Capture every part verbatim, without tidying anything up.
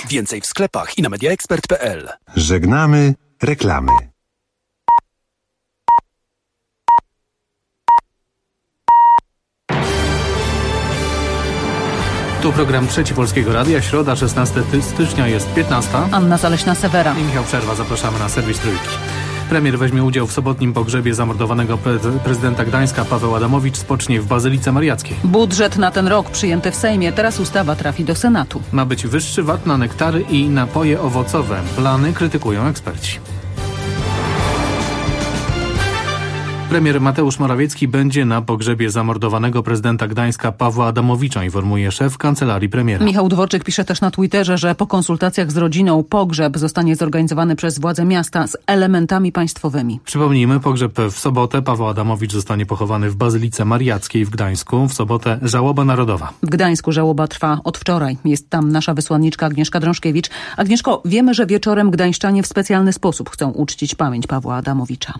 Więcej w sklepach i na mediaexpert kropka p l. Żegnamy reklamy. Tu program Trzeci Polskiego Radia, środa, szesnastego stycznia, jest piętnasta. Anna Zaleśna-Sewera I Michał Przerwa. Zapraszamy na serwis Trójki. Premier weźmie udział w sobotnim pogrzebie zamordowanego pre- prezydenta Gdańska. Paweł Adamowicz spocznie w Bazylice Mariackiej. Budżet na ten rok przyjęty w Sejmie. Teraz ustawa trafi do Senatu. Ma być wyższy V A T na nektary i napoje owocowe. Plany krytykują eksperci. Premier Mateusz Morawiecki będzie na pogrzebie zamordowanego prezydenta Gdańska Pawła Adamowicza, informuje szef kancelarii premiera. Michał Dworczyk pisze też na Twitterze, że po konsultacjach z rodziną pogrzeb zostanie zorganizowany przez władze miasta z elementami państwowymi. Przypomnijmy, pogrzeb w sobotę. Paweł Adamowicz zostanie pochowany w Bazylice Mariackiej w Gdańsku. W sobotę żałoba narodowa. W Gdańsku żałoba trwa od wczoraj. Jest tam nasza wysłanniczka Agnieszka Drążkiewicz. Agnieszko, wiemy, że wieczorem gdańszczanie w specjalny sposób chcą uczcić pamięć Pawła Adamowicza.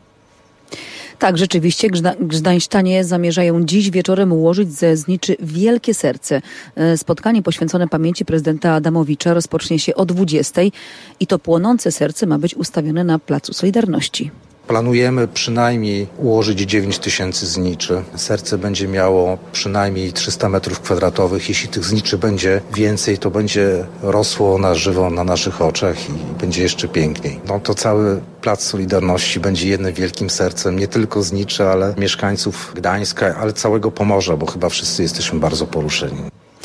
Tak, rzeczywiście Gda- gdańszczanie zamierzają dziś wieczorem ułożyć ze zniczy wielkie serce. Spotkanie poświęcone pamięci prezydenta Adamowicza rozpocznie się o dwudziestej i to płonące serce ma być ustawione na Placu Solidarności. Planujemy przynajmniej ułożyć dziewięć tysięcy zniczy. Serce będzie miało przynajmniej trzysta metrów kwadratowych. Jeśli tych zniczy będzie więcej, to będzie rosło na żywo na naszych oczach i będzie jeszcze piękniej. No to cały Plac Solidarności będzie jednym wielkim sercem, nie tylko zniczy, ale mieszkańców Gdańska, ale całego Pomorza, bo chyba wszyscy jesteśmy bardzo poruszeni.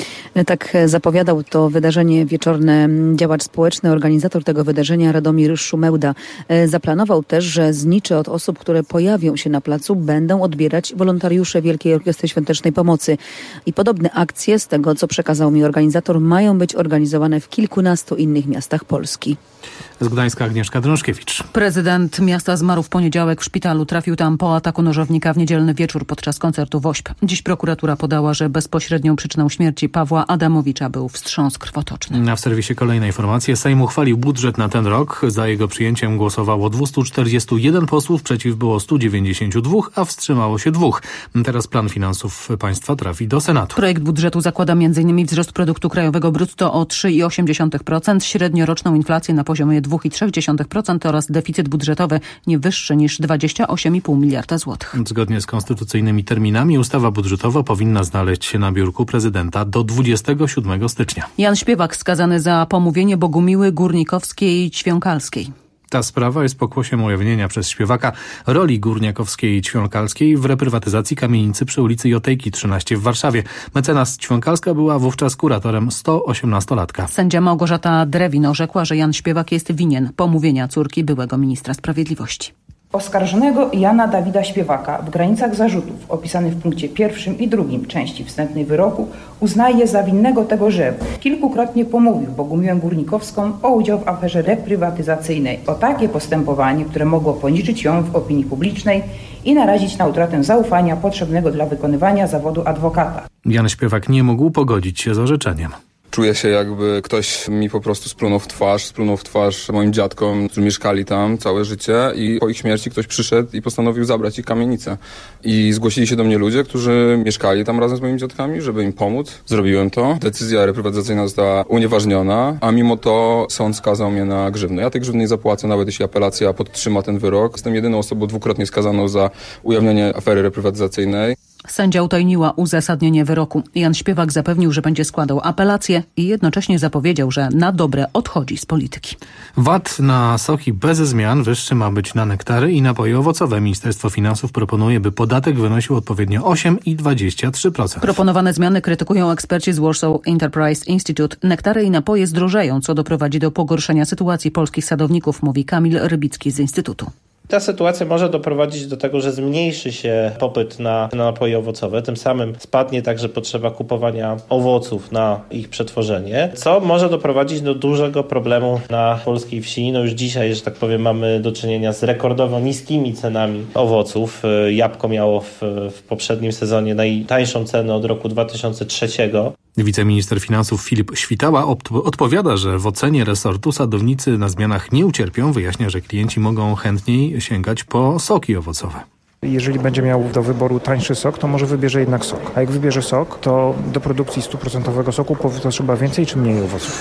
Tak zapowiadał to wydarzenie wieczorne działacz społeczny, organizator tego wydarzenia Radomir Szumełda. Zaplanował też, że znicze od osób, które pojawią się na placu, będą odbierać wolontariusze Wielkiej Orkiestry Świątecznej Pomocy. I podobne akcje, z tego co przekazał mi organizator, mają być organizowane w kilkunastu innych miastach Polski. Z Gdańska Agnieszka Drążkiewicz. Prezydent miasta zmarł w poniedziałek w szpitalu. Trafił tam po ataku nożownika w niedzielny wieczór podczas koncertu WOŚP. Dziś prokuratura podała, że bezpośrednią przyczyną śmierci Pawła Adamowicza był wstrząs krwotoczny. A w serwisie kolejne informacje. Sejm uchwalił budżet na ten rok. Za jego przyjęciem głosowało dwieście czterdzieści jeden posłów, przeciw było sto dziewięćdziesiąt dwa, a wstrzymało się dwóch. Teraz plan finansów państwa trafi do Senatu. Projekt budżetu zakłada m.in. wzrost produktu krajowego brutto o trzy przecinek osiem procent, średnioroczną inflację na poziomie dwa przecinek trzy procent oraz deficyt budżetowy nie wyższy niż dwadzieścia osiem przecinek pięć miliarda złotych. Zgodnie z konstytucyjnymi terminami ustawa budżetowa powinna znaleźć się na biurku prezydenta do dwudziestego siódmego stycznia. Jan Śpiewak skazany za pomówienie Bogumiły Górnikowskiej Ćwiąkalskiej. Ta sprawa jest pokłosiem ujawnienia przez Śpiewaka roli górniakowskiej i ćwiąkalskiej w reprywatyzacji kamienicy przy ulicy Jotejki trzynaście w Warszawie. Mecenas Ćwiąkalska była wówczas kuratorem sto osiemnastolatka. Sędzia Małgorzata Drewin orzekła, że Jan Śpiewak jest winien pomówienia córki byłego ministra sprawiedliwości. Oskarżonego Jana Dawida Śpiewaka w granicach zarzutów opisanych w punkcie pierwszym i drugim części wstępnej wyroku uznaje za winnego tego, że kilkukrotnie pomówił Bogumiłę Górnikowską o udział w aferze reprywatyzacyjnej, o takie postępowanie, które mogło poniżyć ją w opinii publicznej i narazić na utratę zaufania potrzebnego dla wykonywania zawodu adwokata. Jan Śpiewak nie mógł pogodzić się z orzeczeniem. Czuję się, jakby ktoś mi po prostu splunął w twarz, splunął w twarz moim dziadkom, którzy mieszkali tam całe życie i po ich śmierci ktoś przyszedł i postanowił zabrać ich kamienicę. I zgłosili się do mnie ludzie, którzy mieszkali tam razem z moimi dziadkami, żeby im pomóc. Zrobiłem to. Decyzja reprywatyzacyjna została unieważniona, a mimo to sąd skazał mnie na grzywnę. Ja tej grzywny nie zapłacę, nawet jeśli apelacja podtrzyma ten wyrok. Jestem jedyną osobą dwukrotnie skazaną za ujawnienie afery reprywatyzacyjnej. Sędzia utajniła uzasadnienie wyroku. Jan Śpiewak zapewnił, że będzie składał apelację i jednocześnie zapowiedział, że na dobre odchodzi z polityki. V A T na soki bez zmian, wyższy ma być na nektary i napoje owocowe. Ministerstwo Finansów proponuje, by podatek wynosił odpowiednio osiem i dwadzieścia trzy procent. Proponowane zmiany krytykują eksperci z Warsaw Enterprise Institute. Nektary i napoje zdrożeją, co doprowadzi do pogorszenia sytuacji polskich sadowników, mówi Kamil Rybicki z Instytutu. Ta sytuacja może doprowadzić do tego, że zmniejszy się popyt na, na napoje owocowe, tym samym spadnie także potrzeba kupowania owoców na ich przetworzenie, co może doprowadzić do dużego problemu na polskiej wsi. No już dzisiaj, że tak powiem, mamy do czynienia z rekordowo niskimi cenami owoców. Jabłko miało w, w poprzednim sezonie najtańszą cenę od roku dwa tysiące trzeciego. Wiceminister finansów Filip Świtała odpowiada, że w ocenie resortu sadownicy na zmianach nie ucierpią. Wyjaśnia, że klienci mogą chętniej sięgać po soki owocowe. Jeżeli będzie miał do wyboru tańszy sok, to może wybierze jednak sok. A jak wybierze sok, to do produkcji stu procentowego soku potrzeba więcej czy mniej owoców.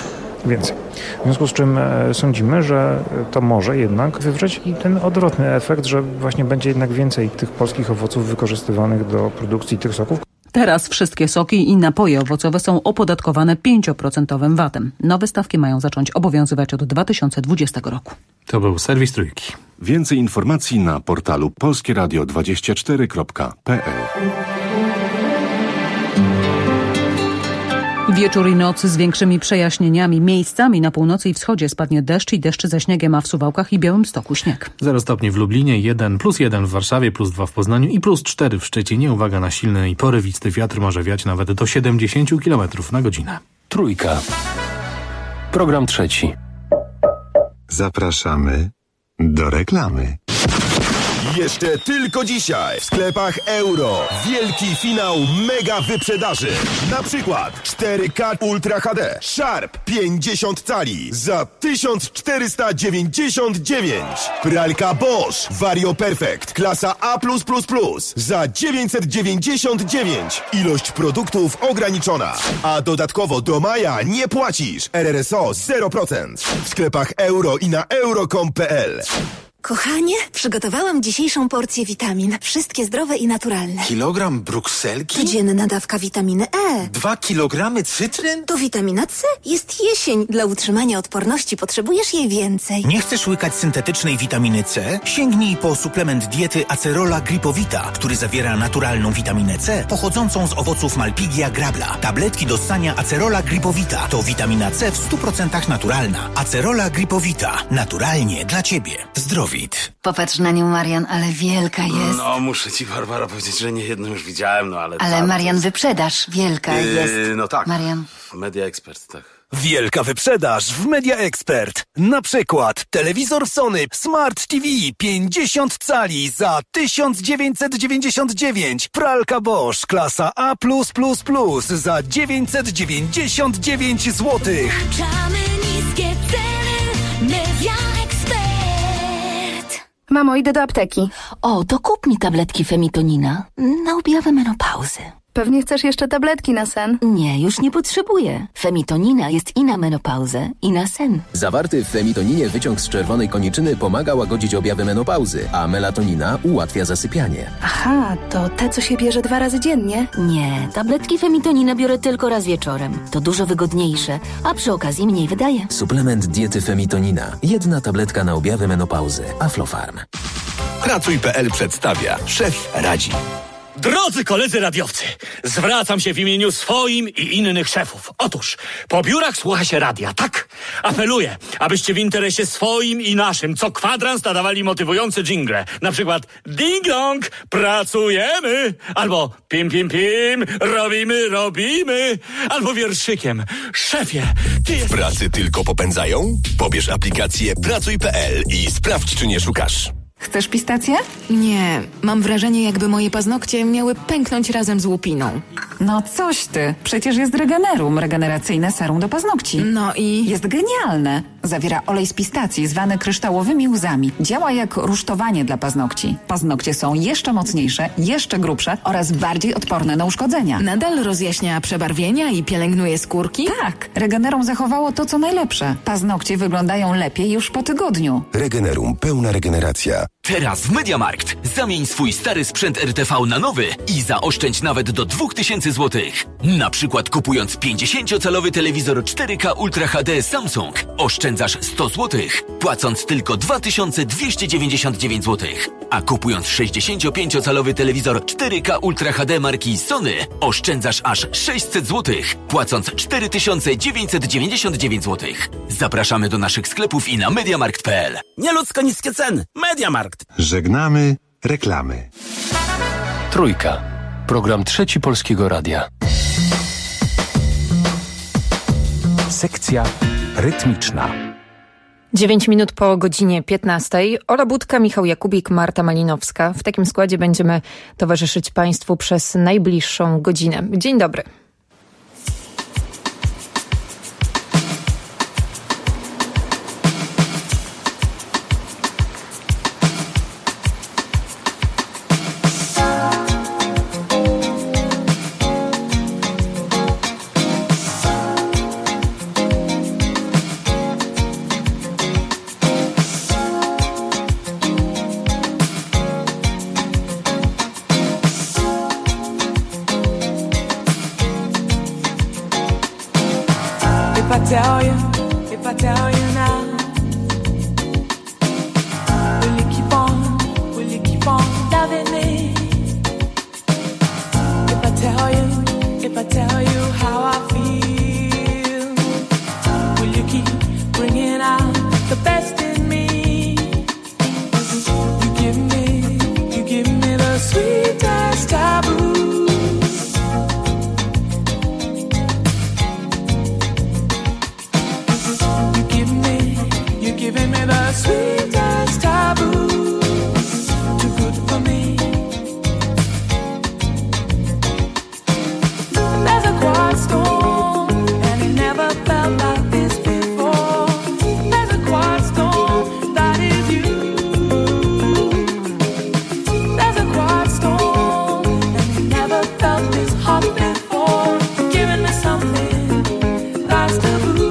więcej. W związku z czym sądzimy, że to może jednak wywrzeć i ten odwrotny efekt, że właśnie będzie jednak więcej tych polskich owoców wykorzystywanych do produkcji tych soków. Teraz wszystkie soki i napoje owocowe są opodatkowane pięć procent vatem. Nowe stawki mają zacząć obowiązywać od dwa tysiące dwudziestego roku. To był serwis Trójki. Więcej informacji na portalu polskie radio dwadzieścia cztery kropka p l. Wieczór i noc z większymi przejaśnieniami. Miejscami na północy i wschodzie spadnie deszcz i deszcz ze śniegiem, a w Suwałkach i Białymstoku śnieg. zero stopni w Lublinie, jeden, plus jeden w Warszawie, plus dwa w Poznaniu i plus cztery w Szczecinie. Uwaga na silny i porywisty wiatr, może wiać nawet do siedemdziesiąt kilometrów na godzinę. Trójka. Program trzeci. Zapraszamy do reklamy. Jeszcze tylko dzisiaj w sklepach Euro wielki finał mega wyprzedaży. Na przykład cztery K Ultra H D Sharp pięćdziesiąt cali za tysiąc czterysta dziewięćdziesiąt dziewięć. Pralka Bosch Vario Perfect klasa A plus plus plus za dziewięćset dziewięćdziesiąt dziewięć. Ilość produktów ograniczona. A dodatkowo do maja nie płacisz. R R S O zero procent. W sklepach Euro i na euro kropka com kropka p l. Kochanie, przygotowałam dzisiejszą porcję witamin. Wszystkie zdrowe i naturalne. Kilogram brukselki? Codzienna dawka witaminy E. Dwa kilogramy cytryn? To witamina C. Jest jesień. Dla utrzymania odporności potrzebujesz jej więcej. Nie chcesz łykać syntetycznej witaminy C? Sięgnij po suplement diety Acerola Gripowita, który zawiera naturalną witaminę C pochodzącą z owoców Malpighia grabla. Tabletki do ssania Acerola Gripowita to witamina C w stu procentach naturalna. Acerola Gripowita. Naturalnie dla Ciebie. Zdrowie. Popatrz na nią, Marian, ale wielka jest. No, muszę ci, Barbara, powiedzieć, że nie jedną już widziałem, no ale... Ale Marian, jest... wyprzedaż, wielka yy, jest. No tak. Marian. Media Expert, tak. Wielka wyprzedaż w Media Expert. Na przykład telewizor Sony Smart T V pięćdziesiąt cali za tysiąc dziewięćset dziewięćdziesiąt dziewięć. Pralka Bosch klasa A plus plus plus za dziewięćset dziewięćdziesiąt dziewięć złotych. Niskie ceny. Media Expert. Mamo, idę do apteki. O, to kup mi tabletki Femitonina na objawę menopauzy. Pewnie chcesz jeszcze tabletki na sen? Nie, już nie potrzebuję. Femitonina jest i na menopauzę, i na sen. Zawarty w femitoninie wyciąg z czerwonej koniczyny pomaga łagodzić objawy menopauzy, a melatonina ułatwia zasypianie. Aha, to te, co się bierze dwa razy dziennie? Nie, tabletki Femitonina biorę tylko raz wieczorem. To dużo wygodniejsze, a przy okazji mniej wydaje. Suplement diety Femitonina. Jedna tabletka na objawy menopauzy. Aflofarm. Pracuj kropka p l przedstawia. Szef radzi. Drodzy koledzy radiowcy, zwracam się w imieniu swoim i innych szefów. Otóż, po biurach słucha się radia, tak? Apeluję, abyście w interesie swoim i naszym co kwadrans nadawali motywujące dżingle. Na przykład ding dong, pracujemy, albo pim pim pim, robimy, robimy, albo wierszykiem, szefie, ty jest... W pracy tylko popędzają? Pobierz aplikację pracuj kropka p l i sprawdź, czy nie szukasz. Chcesz pistację? Nie, mam wrażenie, jakby moje paznokcie miały pęknąć razem z łupiną. No coś ty, przecież jest Regenerum, regeneracyjne serum do paznokci. No i? Jest genialne. Zawiera olej z pistacji zwany kryształowymi łzami. Działa jak rusztowanie dla paznokci. Paznokcie są jeszcze mocniejsze, jeszcze grubsze oraz bardziej odporne na uszkodzenia. Nadal rozjaśnia przebarwienia i pielęgnuje skórki? Tak, Regenerum zachowało to, co najlepsze. Paznokcie wyglądają lepiej już po tygodniu. Regenerum, pełna regeneracja. Teraz w MediaMarkt zamień swój stary sprzęt R T V na nowy i zaoszczędź nawet do dwa tysiące złotych. Na przykład kupując pięćdziesięciocalowy telewizor cztery K Ultra H D Samsung oszczędzasz sto złotych, płacąc tylko dwa tysiące dwieście dziewięćdziesiąt dziewięć złotych. A kupując sześćdziesięciopięciocalowy telewizor cztery K Ultra H D marki Sony oszczędzasz aż sześćset złotych, płacąc cztery tysiące dziewięćset dziewięćdziesiąt dziewięć złotych. Zapraszamy do naszych sklepów i na mediamarkt kropka p l. Nieludzko niskie ceny. MediaMarkt. Żegnamy reklamy. Trójka. Program Trzeci Polskiego Radia. Sekcja rytmiczna. dziewięć minut po godzinie piętnastej. Ola Budka, Michał Jakubik, Marta Malinowska. W takim składzie będziemy towarzyszyć Państwu przez najbliższą godzinę. Dzień dobry. I tell you, if I tell you now, will you keep on, will you keep on loving me? If I tell you, if I tell you how I feel, will you keep bringing out the best in me? You give me, you give me the sweetest taboo. Giving me the sweetest taboo, too good for me. There's a quiet storm, and it never felt like this before. There's a quiet storm, that is you. There's a quiet storm, and it never felt this hot before. Giving me something that's taboo.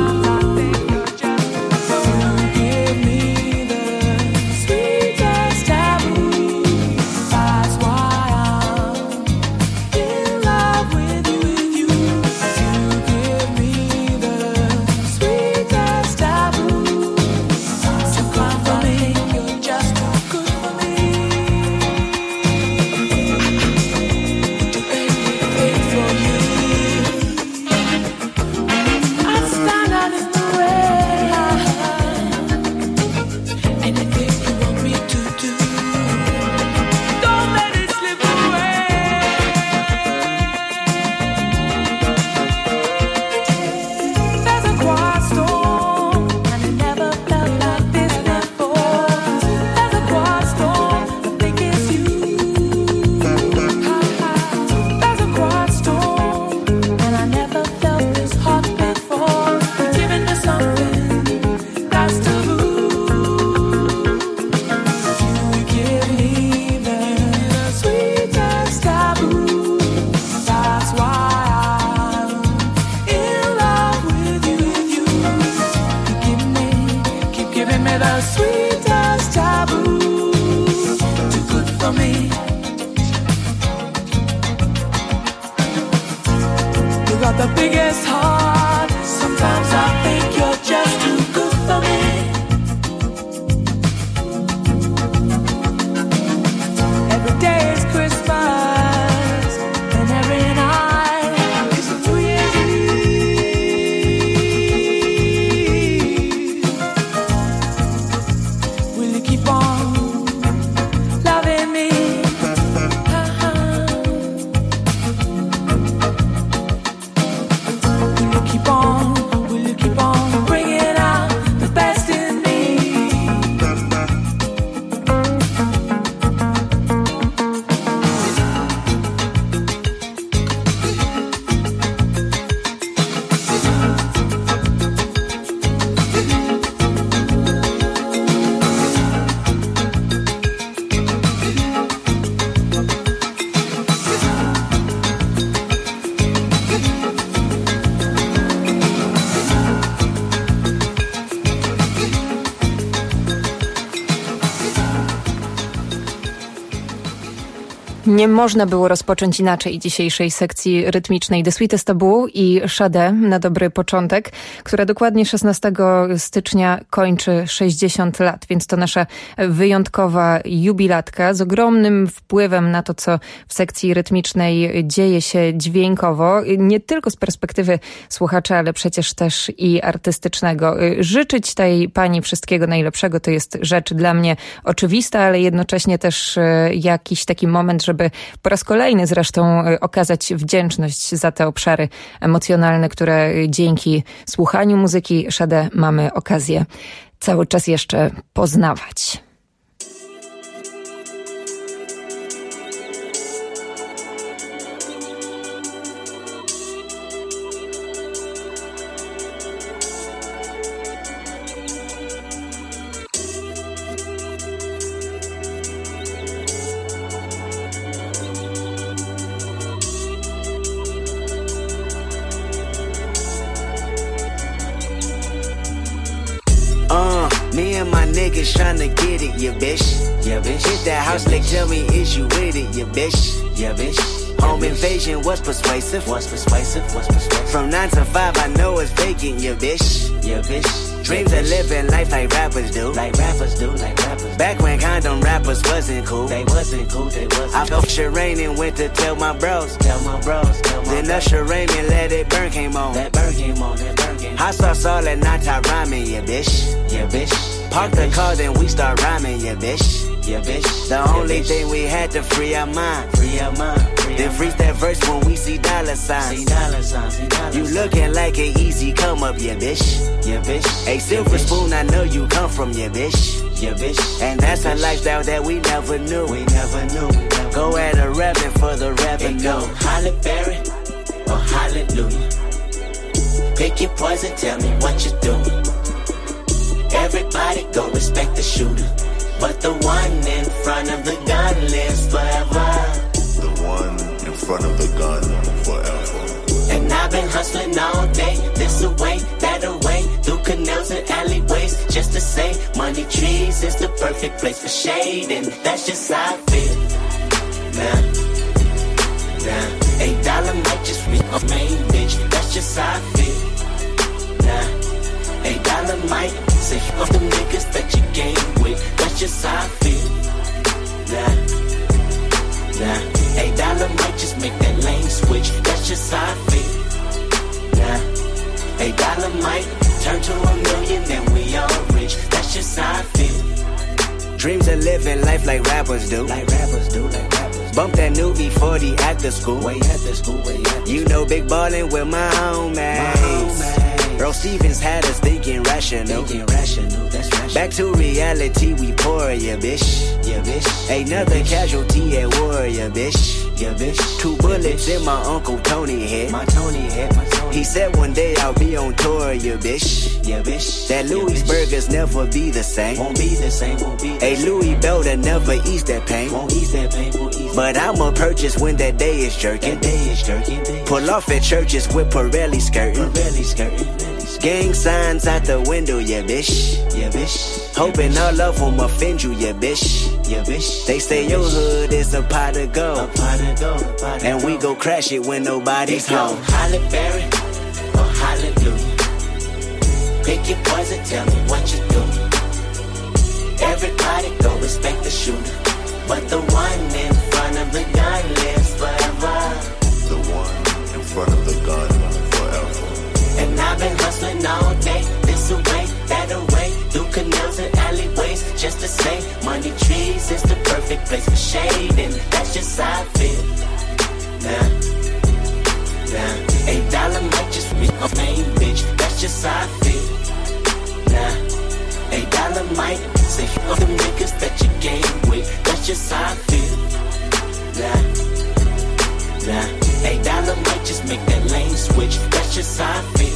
The biggest heart. Sometimes I think you're just too good for me. Every day is Christmas, and every night is a New Year's Eve. Will you keep on loving me? Nie można było rozpocząć inaczej dzisiejszej sekcji rytmicznej The Sweetest Taboo i Sade na dobry początek, która dokładnie szesnastego stycznia kończy sześćdziesiąt lat, więc to nasza wyjątkowa jubilatka z ogromnym wpływem na to, co w sekcji rytmicznej dzieje się dźwiękowo, nie tylko z perspektywy słuchacza, ale przecież też i artystycznego. Życzyć tej pani wszystkiego najlepszego to jest rzecz dla mnie oczywista, ale jednocześnie też jakiś taki moment, żeby po raz kolejny zresztą okazać wdzięczność za te obszary emocjonalne, które dzięki słuchaniu muzyki Sade mamy okazję cały czas jeszcze poznawać. Me and my niggas tryna get it, yeah bitch, yeah bitch. Hit that house, like tell me is you with it, yeah bitch, yeah bitch. Home invasion was persuasive. Was persuasive. Was persuasive. From nine to five, I know it's vacant, yeah, bitch. Yeah, bitch. Dreams of living life like rappers do. Like rappers do, like rappers. Back when condom rappers wasn't cool. They wasn't cool, they wasn't. I felt Sherane and went to tell my bros. Tell my bros, tell my Then bros. Usher Raymond let it burn came on. That burn came on, that burn came on. Hot sauce all at night, I rhyming, yeah, bitch. Yeah, bitch. Park yeah, the car, then we start rhyming, yeah, bitch. Yeah, bitch. The yeah, only bitch. thing we had to free our mind. Free our mind. Free then our freeze mind. That verse when we see dollar signs. See dollar signs. See dollar you looking like an easy come up, yeah, bitch. Yeah, bitch. A silver yeah, spoon, I know you come from, yeah, bitch. Yeah, bitch. And that's yeah, a lifestyle that we never knew. We never knew. We never go at a rapping for the revenue. Go Halle Berry or Hallelujah. Pick your poison, tell me what you doing. Everybody go respect the shooter, but the one in front of the gun lives forever. The one in front of the gun forever. And I've been hustling all day, this away, that away, through canals and alleyways, just to say money trees is the perfect place for shade, and that's just how I feel. Nah, nah, eight dollar might just be a main bitch, that's just how I feel. Nah, eight dollar might say fuck them niggas that you game with, that's just how I feel. Nah, nah, eight dollar might just make that lane switch, that's just how I feel. Nah, eight dollar might turn to a million, then we all rich, that's just how I feel. Dreams of living life like rappers do. Like rappers do, like rappers. Bump that new E forty after school. Way after school, way after You know big ballin' with my homies. Earl Stevens had us thinking rational. Thinking rational, that's rational. Back to reality, we pour, yeah, bitch. Yeah, bitch. Another casualty at war, yeah, bitch. Yeah, bitch. Two bullets yeah, bitch. In my Uncle Tony head. My Tony head, my Tony. He said one day I'll be on tour, yeah, bitch. Yeah, bitch. That Louis yeah, burgers never be the same. Won't be the same, won't be the same. A Louis Belder never ease that pain. Won't ease that pain, won't ease But that I'ma purchase when that day is jerking. That day is jerking. Day Pull is off at churches with Pirelli skirting. Pirelli skirting. Gang signs out the window, yeah, bitch. Yeah, bitch. Hoping yeah, bitch. All of them offend you, yeah, bitch. Yeah, bitch. They say yeah, your bitch. Hood is a pot of gold. A pot of gold. A pot of and gold. We go crash it when nobody's they home. Halle Berry or Hallelujah. Pick your poison, tell me what you do. Everybody go respect the shooter, but the one in front of the gun lives forever. The one in front of the gun forever. And I've been hustling all day, this away, that away, through canals and alleyways, just to say money trees is the perfect place for shade, and that's just how I feel. Nah, nah, eight dollar might just be a main bitch, that's just how I feel. Nah, eight dollar might say fuck them niggas that you game with, that's just how I feel. Nah, nah, eight dollar might just make that lane switch, that's just how I feel.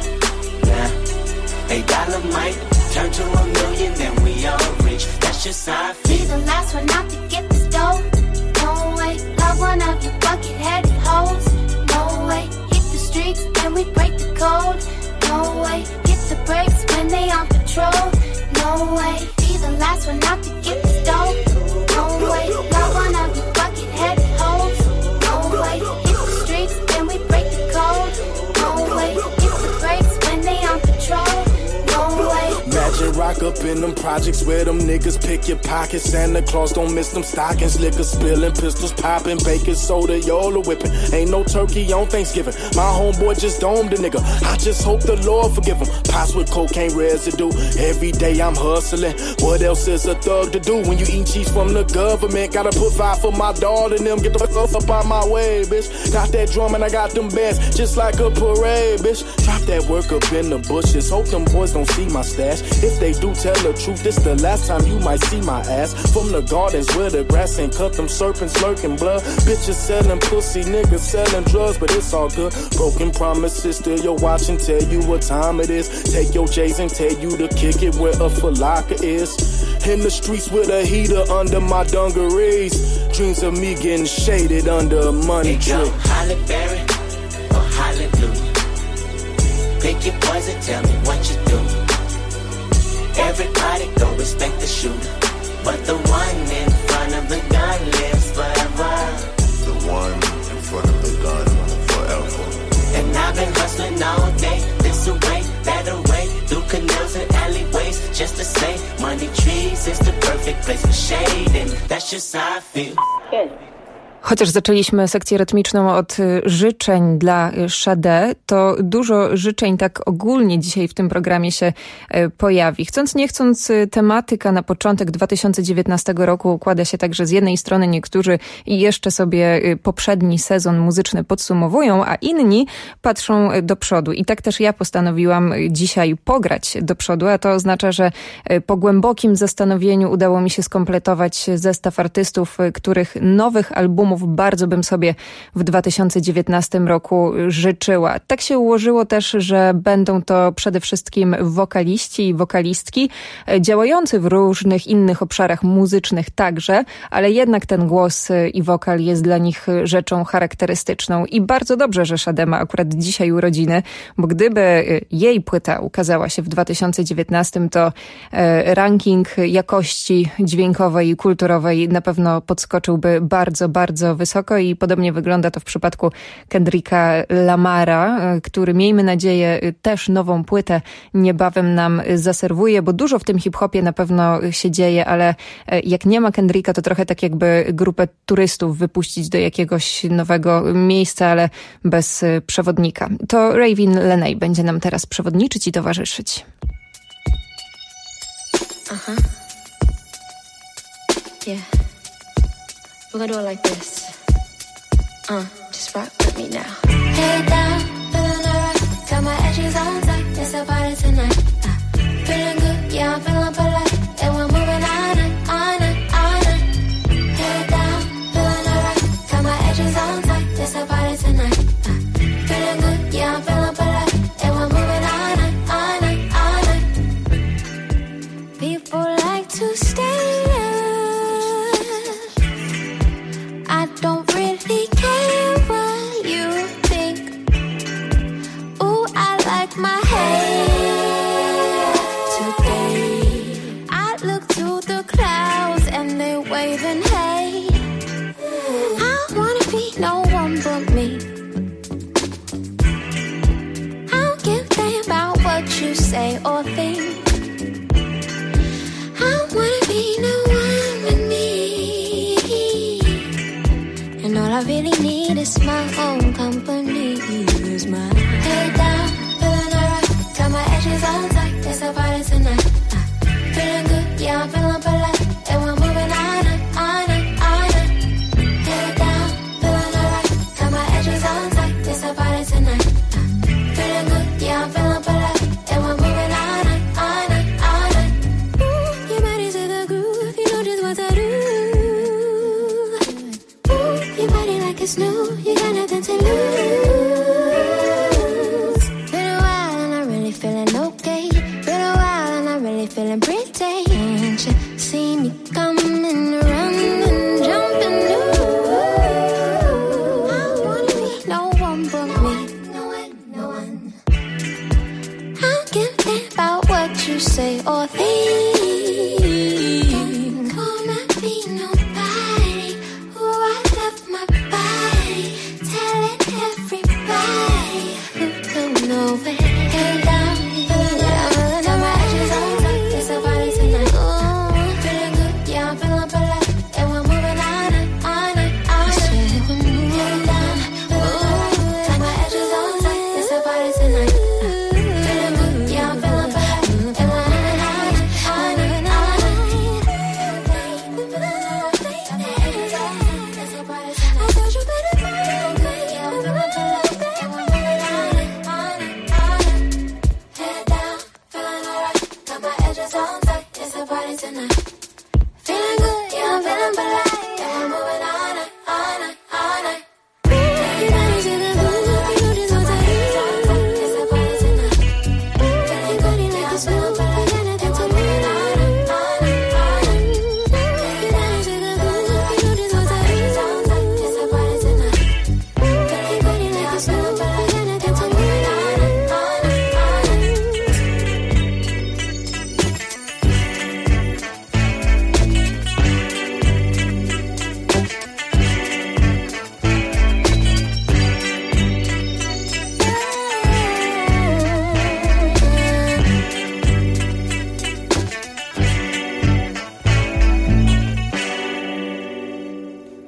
Nah, eight dollar might turn to a million, then we all rich, that's just how I feel. Be the last one out to get this dough. No way, love one of you bucket-headed hoes. No way, hit the streets, then we break the code. No way, hit the brakes when they on patrol. No way, be the last one out to get this dough. No way, love one of you bucket-headed hoes. No way, hit the streets, then we break the code. No way, hit the brakes when they on patrol. No way. Imagine rock up in them projects where them niggas pick your pockets. Santa Claus don't miss them stockings. Liquor spilling, pistols popping, baking soda, y'all are whipping. Ain't no turkey on Thanksgiving. My homeboy just domed a nigga. I just hope the Lord forgive him. Pots with cocaine residue. Every day I'm hustling. What else is a thug to do when you eat cheese from the government? Gotta put five for my daughter and them. Get the fuck up out my way, bitch. Got that drum and I got them bands just like a parade, bitch. Drop that work up in the bushes. Hope them boys don't see my stash. If they do tell the truth, this the last time you might see my ass. From the gardens where the grass ain't cut, them serpents lurking blood. Bitches selling pussy, niggas selling drugs, but it's all good. Broken promises, still your watch and tell you what time it is. Take your J's and tell you to kick it where a falaka is. In the streets with a heater under my dungarees. Dreams of me getting shaded under a money tree. Hey, yo, Halle Berry or Hallelujah. Pick your poison, tell me what you do. Everybody go respect the shooter, but the one in front of the gun lives forever. The one in shade, and that's just how I feel. Chociaż zaczęliśmy sekcję rytmiczną od życzeń dla Sade, to dużo życzeń tak ogólnie dzisiaj w tym programie się pojawi. Chcąc nie chcąc, tematyka na początek dwa tysiące dziewiętnastego roku układa się tak, że z jednej strony niektórzy jeszcze sobie poprzedni sezon muzyczny podsumowują, a inni patrzą do przodu. I tak też ja postanowiłam dzisiaj pograć do przodu, a to oznacza, że po głębokim zastanowieniu udało mi się skompletować zestaw artystów, których nowych albumów bardzo bym sobie w dwa tysiące dziewiętnastym roku życzyła. Tak się ułożyło też, że będą to przede wszystkim wokaliści i wokalistki działający w różnych innych obszarach muzycznych także, ale jednak ten głos i wokal jest dla nich rzeczą charakterystyczną. I bardzo dobrze, że Sade ma akurat dzisiaj urodziny, bo gdyby jej płyta ukazała się w dwa tysiące dziewiętnastym, to ranking jakości dźwiękowej i kulturowej na pewno podskoczyłby bardzo, bardzo wysoko i podobnie wygląda to w przypadku Kendricka Lamara, który, miejmy nadzieję, też nową płytę niebawem nam zaserwuje, bo dużo w tym hip-hopie na pewno się dzieje, ale jak nie ma Kendricka, to trochę tak jakby grupę turystów wypuścić do jakiegoś nowego miejsca, ale bez przewodnika. To Ravin Lenay będzie nam teraz przewodniczyć i towarzyszyć. Uh-huh. Yeah. We're gonna do it like this. Uh, just rock with me now. Head down, feeling alright. Got my edges on tight. It's a party tonight. Uh, feeling good, yeah, I'm feeling polite. And we're moving on and on and on and. Head down, feeling alright. Got my edges on tight. It's a party tonight. Uh, feeling good, yeah, I'm feeling polite. And we're moving on and on and on and. People like to stay. I don't really care what you think. Ooh, I like my hair today. I look to the clouds and they waving hey. I don't wanna be no one but me. I don't give a damn about what you say or think. I don't wanna be no one but me. And all I really need is my own company. Is my head down, feeling alright. Got my edges on tight. It's a party tonight. Uh, feeling good, yeah, I'm feeling polite. And we're moving on and on and on and. Head down, feeling alright. Got my edges on tight. It's a party tonight. Uh, feeling good, yeah, I'm feeling polite. And we're moving on and on and on and. Ooh, your body's in the groove. You know just what to do. Your body like it's new, you got nothing to lose. Been a while and I'm really feeling okay. Been a while and I'm really feeling pretty. Can't you see me coming around and jumping? Ooh, I don't wanna be no one but me. No one, no one. I don't give a damn about what you say or think. Come at me, nobody. Ooh, I love my body. Telling everybody who don't know it. Head down, feeling good. Got my edges on tight. It's a party tonight. Ooh, feeling good, yeah, I'm feeling polite. And we're moving on and on and on. Head down, ooh, got my edges on tight. It's a party tonight. Feeling good, yeah, I'm feeling polite. And we're moving on and on and on. I told you better feel good, yeah, I'm feeling polite. And we're moving on and on and on. Head down, feeling alright. Got my edges on tight. It's a party tonight. Feeling good, yeah, I'm feeling polite. And we're moving on and on and on and. Your body's in the groove, you know just what to do. It's a party tonight. Feeling good, like it's new, you got nothing to lose. Your body's in the groove, you know just what to do. It's a party tonight. Feeling good, like it's new, you got nothing to lose.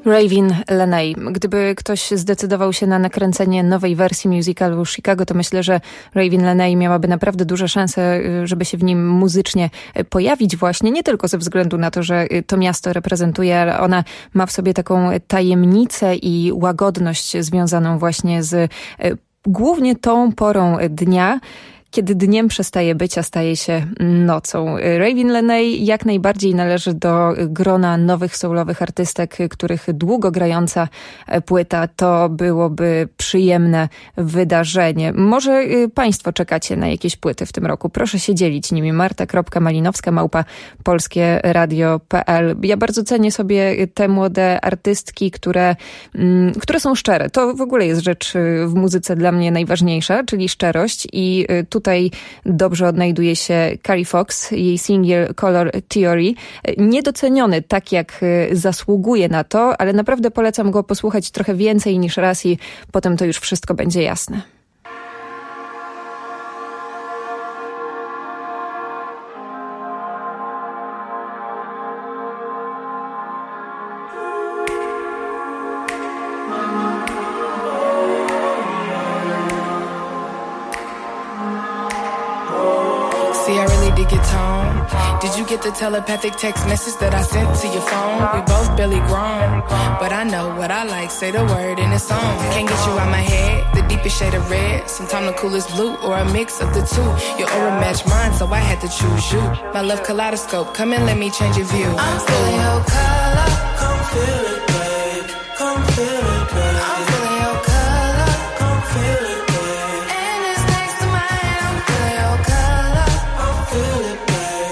Raven Lenae. Gdyby ktoś zdecydował się na nakręcenie nowej wersji musicalu Chicago, to myślę, że Raven Lenae miałaby naprawdę duże szanse, żeby się w nim muzycznie pojawić właśnie, nie tylko ze względu na to, że to miasto reprezentuje, ale ona ma w sobie taką tajemnicę i łagodność związaną właśnie z głównie tą porą dnia, kiedy dniem przestaje być, a staje się nocą. Raven Lenae jak najbardziej należy do grona nowych soulowych artystek, których długo grająca płyta to byłoby przyjemne wydarzenie. Może Państwo czekacie na jakieś płyty w tym roku? Proszę się dzielić nimi. marta kropka malinowska małpa polskie radio kropka p l. Ja bardzo cenię sobie te młode artystki, które, które są szczere. To w ogóle jest rzecz w muzyce dla mnie najważniejsza, czyli szczerość, i tutaj Tutaj dobrze odnajduje się Carrie Fox, jej singiel Color Theory. Niedoceniony tak jak zasługuje na to, ale naprawdę polecam go posłuchać trochę więcej niż raz i potem to już wszystko będzie jasne. Did you get the telepathic text message that I sent to your phone? We both barely grown, but I know what I like. Say the word in a song. Can't get you out my head. The deepest shade of red. Sometimes the coolest blue, or a mix of the two. Your aura match mine, so I had to choose you. My love kaleidoscope. Come and let me change your view. I'm feeling your color. Come feel it, babe. Come feel it, babe. I'm feeling your color. Come feel it, babe. And it's next to mine. I'm feeling your color. I'm feeling it.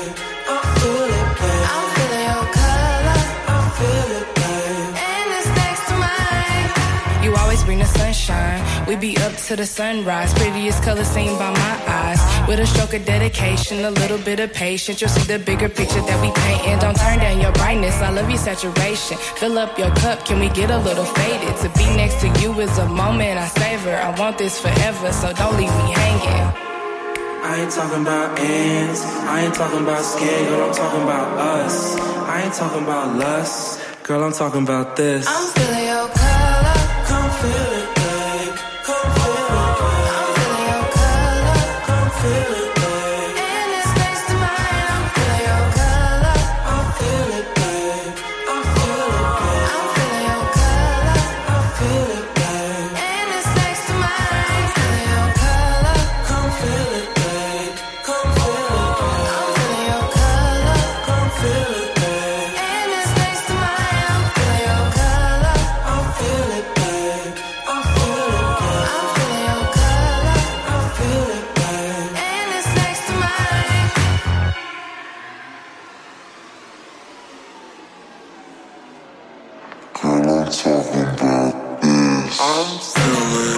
Bring the sunshine, we be up to the sunrise. Prettiest color seen by my eyes. With a stroke of dedication, a little bit of patience, you'll see the bigger picture that we paintin'. Don't turn down your brightness, I love your saturation. Fill up your cup, can we get a little faded? To be next to you is a moment I savor. I want this forever, so don't leave me hanging. I ain't talking about ends, I ain't talking about skin, girl, I'm talking about us. I ain't talking about lust, girl, I'm talking about this. I'm feeling your color. Come feel it, babe. Come feel it, babe. I'm feeling your color. Come feel it, babe. And it's next to mine. I'm feeling your color. I feel it, babe. I feel it, babe. I'm feeling your color. I feel it, babe. And it's next to mine. I'm feeling your color. Come feel it, babe. Come feel it, babe. I'm feeling your color. Come feel it, babe. And it's next to mine. I'm feeling your color. I feel it, babe. Talking about this. I'm feeling.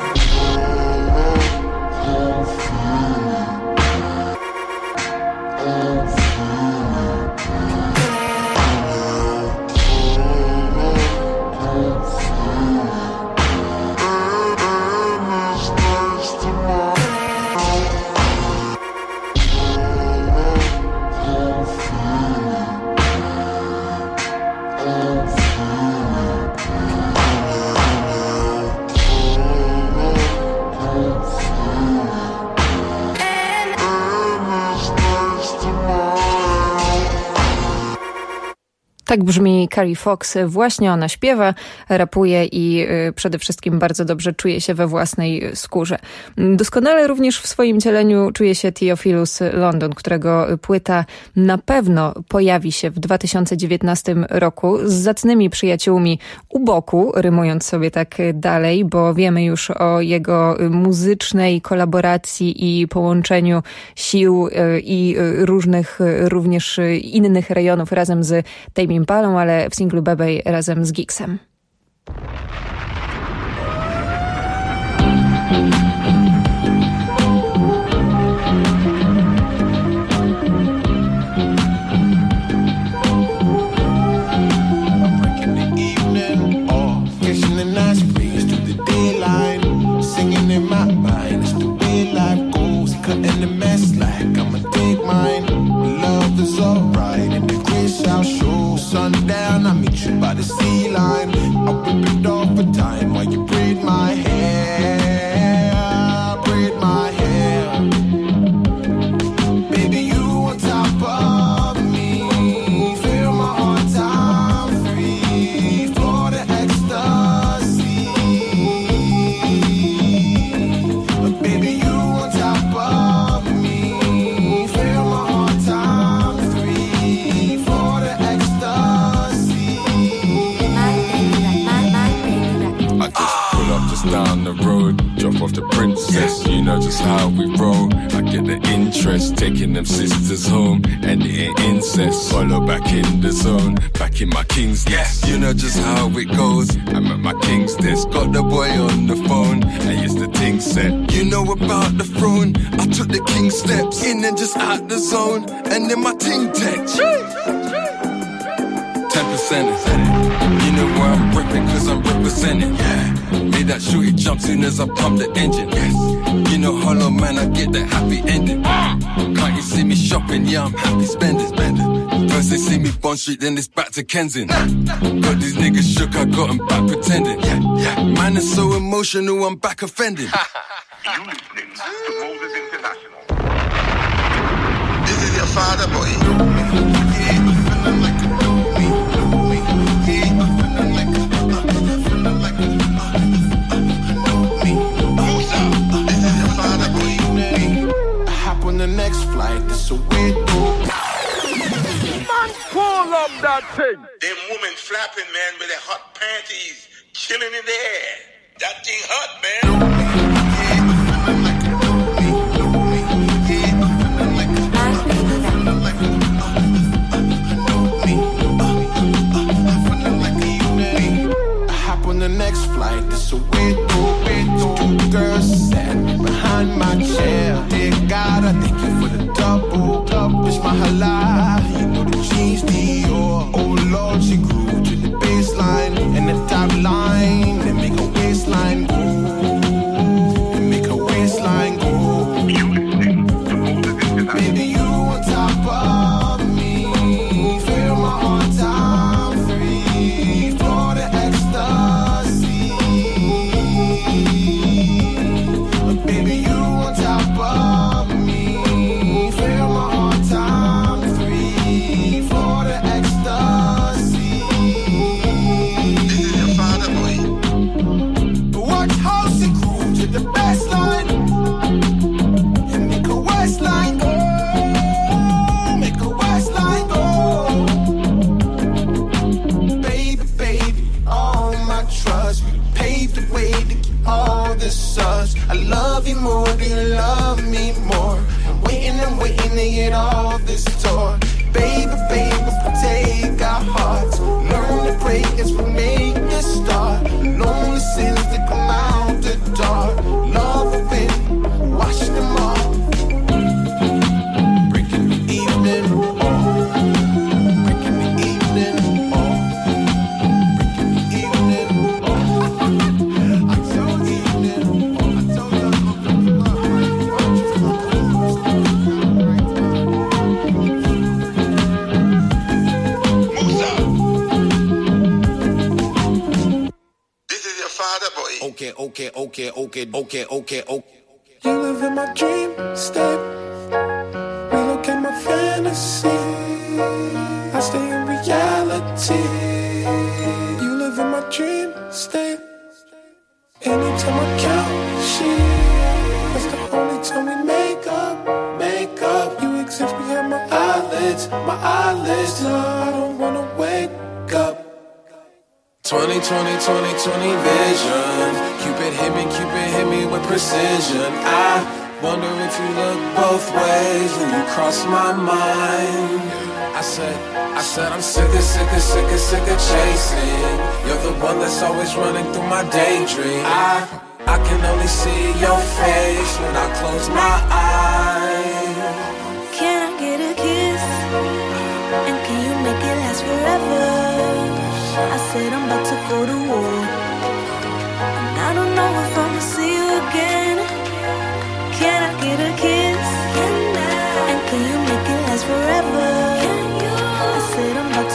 Tak brzmi Carrie Fox. Właśnie ona śpiewa, rapuje i y, przede wszystkim bardzo dobrze czuje się we własnej skórze. Doskonale również w swoim cieleniu czuje się Theophilus London, którego płyta na pewno pojawi się w dwa tysiące dziewiętnastym roku z zacnymi przyjaciółmi u boku, rymując sobie tak dalej, bo wiemy już o jego muzycznej kolaboracji i połączeniu sił y, i różnych y, również innych rejonów razem z Tame Impalą, ale w singlu Bebe razem z Gixem. Cutting the mess like I'ma take mine. Love is alright in the gray side. I'll show. Sundown, I meet you by the sea line. I'll whip it off for time while you braid my hair, braid my hair. Baby, you on top of me, feel my heart time free, for the ecstasy. Baby, you on top of me, feel my heart time free, for the ecstasy. I just pull up just down the road, drop off the princess, you know just how we roll. I get the interest, taking them sisters home, and it ain't incest. Follow back in the zone, back in my king's nest. You know just how it goes, I'm at my king's desk. Got the boy on the phone, and yes the thing said, you know about the throne. I took the king steps, in and just out the zone, and then my ting text. ten percent you know where I'm ripping cause I'm representing. Yeah. Made that shooty jump soon as I pump the engine. Yes. You know hollow man, I get that happy ending. Can't you see me shopping? Yeah, I'm happy spending. spending. First they see me Bond Street, then it's back to Kensington. Got these niggas shook, I got them back pretending. Yeah. Yeah. Man is so emotional, I'm back offending. You listening to Moses International. This is your father, boy. The next flight, this a weird move. Man, pull up that thing. Them women flapping, man, with their hot panties, chilling in the air. That thing hot, man. I hop on the next flight, this a weird move. Two girls sat behind my chair. Dear God, I thank you for the double. It's my halal, you know the jeans Dior. Oh Lord, she grew to the baseline and the top line. They make her waistline go. They make her waistline go. Baby, you on top of me, feel my heart time free, for the ecstasy. Baby, you on top of me, feel my heart time free, for the ecstasy. This is your father, boy. Watch how she grew to the best line and make a waistline go, make a waistline go. Baby, baby, all my trust, you paved the way to keep all this us. I love you more, do you love me more? I'm waiting and waiting to get all this tour. Baby, baby, take our hearts, learn to pray as we make this start. Lonely sins that come out the dark, love the wind, wash them off. Breaking the evening, oh, breaking the evening, oh, breaking the evening, oh. I told you, oh, I told you. Okay, okay, okay, okay, okay, okay, okay. You live in my dream state. Relook at my fantasy. I stay in reality. You live in my dream state. Anytime I count sheep, that's the only time we make up, make up. You exist behind my eyelids, my eyelids. No, I don't wanna wake up. twenty twenty, twenty twenty vision. Cupid hit me, Cupid hit me with precision. I wonder if you look both ways when you cross my mind. I said, I said I'm sick of, sick of, sick of, sick of chasing. You're the one that's always running through my daydream. I, I can only see your face when I close my eyes. Can I get a kiss? And can you make it last forever? I said I'm about to go to war, and I don't know if I'ma see you again. Can I get a kiss? Can I? And can you make it last forever? Can you? I said I'm about to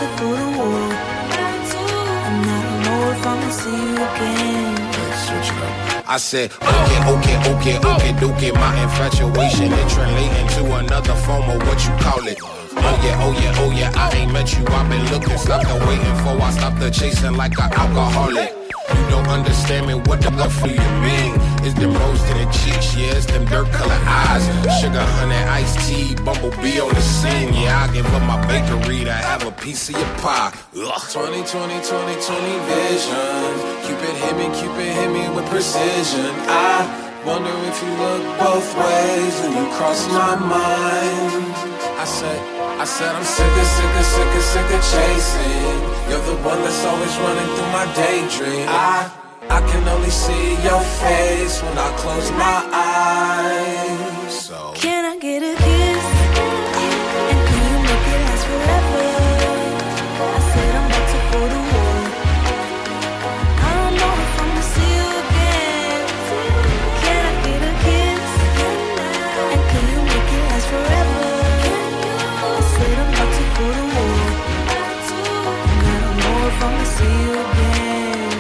I said, okay, okay, okay, okay, dookie. My infatuation, it translating to another form of what you call it. Oh yeah, oh yeah, oh yeah, I ain't met you, I've been looking, stopped and waiting for, I stopped the chasing like an alcoholic. You don't understand me, what the fuck do you mean? It's them rose to the cheeks, yeah, it's them dirt colored eyes. Sugar, honey, iced tea, bumblebee on the scene. Yeah, I give up my bakery to have a piece of your pie. Ugh. twenty twenty, twenty twenty vision. Cupid hit me, Cupid hit me with precision. I wonder if you look both ways when you cross my mind. I said, I said I'm sick of, sick of, sick of, sick of chasing. You're the one that's always running through my daydream. I, I can only see your face when I close my eyes. So can I get a kiss? And can you make it last forever? I said I'm about to go to war. I don't know if I'm gonna see you again. Can I get a kiss? And can you make it last forever? I said I'm about to go to war. And I don't know if I'm gonna see you again.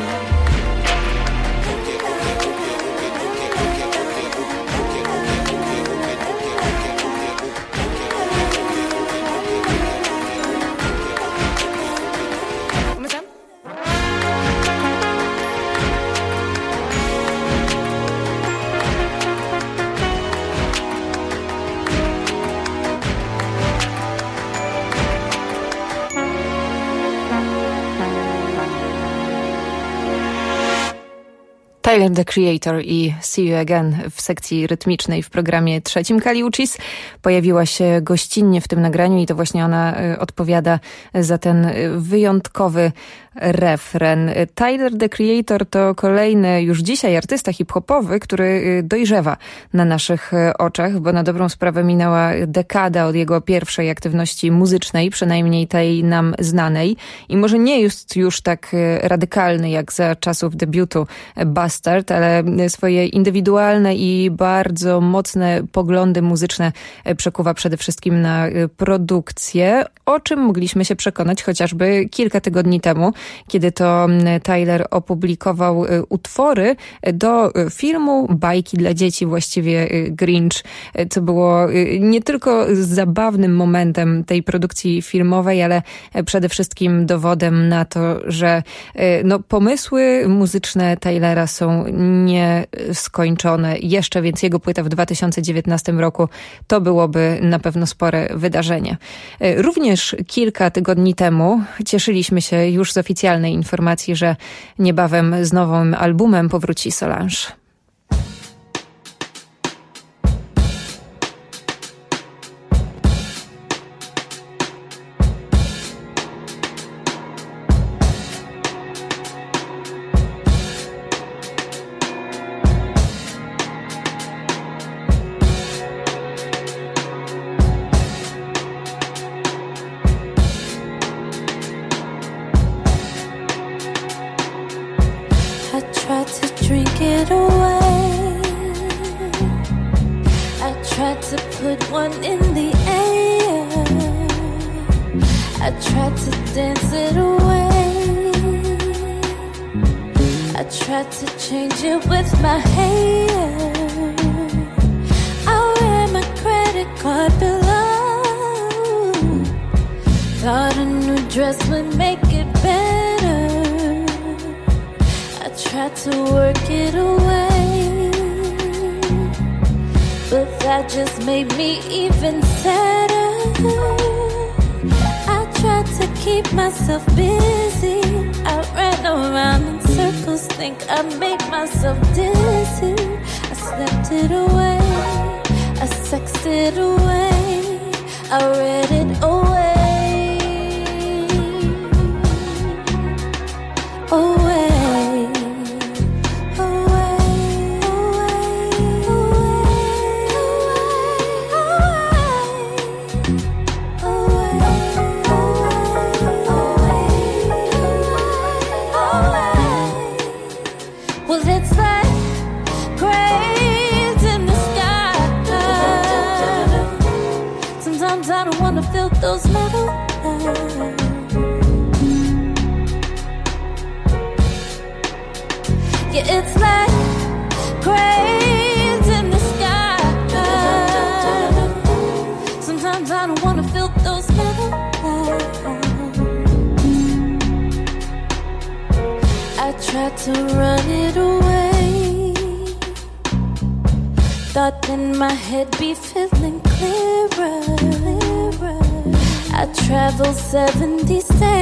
Tyler, the Creator i See You Again w sekcji rytmicznej w programie trzecim Kali Uchis. Pojawiła się gościnnie w tym nagraniu i to właśnie ona odpowiada za ten wyjątkowy refren. Tyler, the Creator to kolejny już dzisiaj artysta hip-hopowy, który dojrzewa na naszych oczach, bo na dobrą sprawę minęła dekada od jego pierwszej aktywności muzycznej, przynajmniej tej nam znanej. I może nie jest już tak radykalny jak za czasów debiutu Bastard, ale swoje indywidualne i bardzo mocne poglądy muzyczne przekuwa przede wszystkim na produkcję, o czym mogliśmy się przekonać chociażby kilka tygodni temu, kiedy to Tyler opublikował utwory do filmu bajki dla dzieci, właściwie Grinch, co było nie tylko zabawnym momentem tej produkcji filmowej, ale przede wszystkim dowodem na to, że no, pomysły muzyczne Tylera są nieskończone jeszcze, więc jego płyta w dwa tysiące dziewiętnastym roku to byłoby na pewno spore wydarzenie. Również kilka tygodni temu cieszyliśmy się już z oficjalnej informacji, że niebawem z nowym albumem powróci Solange. cranes in the sky. Sometimes I don't wanna feel those metal lights. I tried to run it away, thought then my head be feeling clearer, clearer. I traveled seventy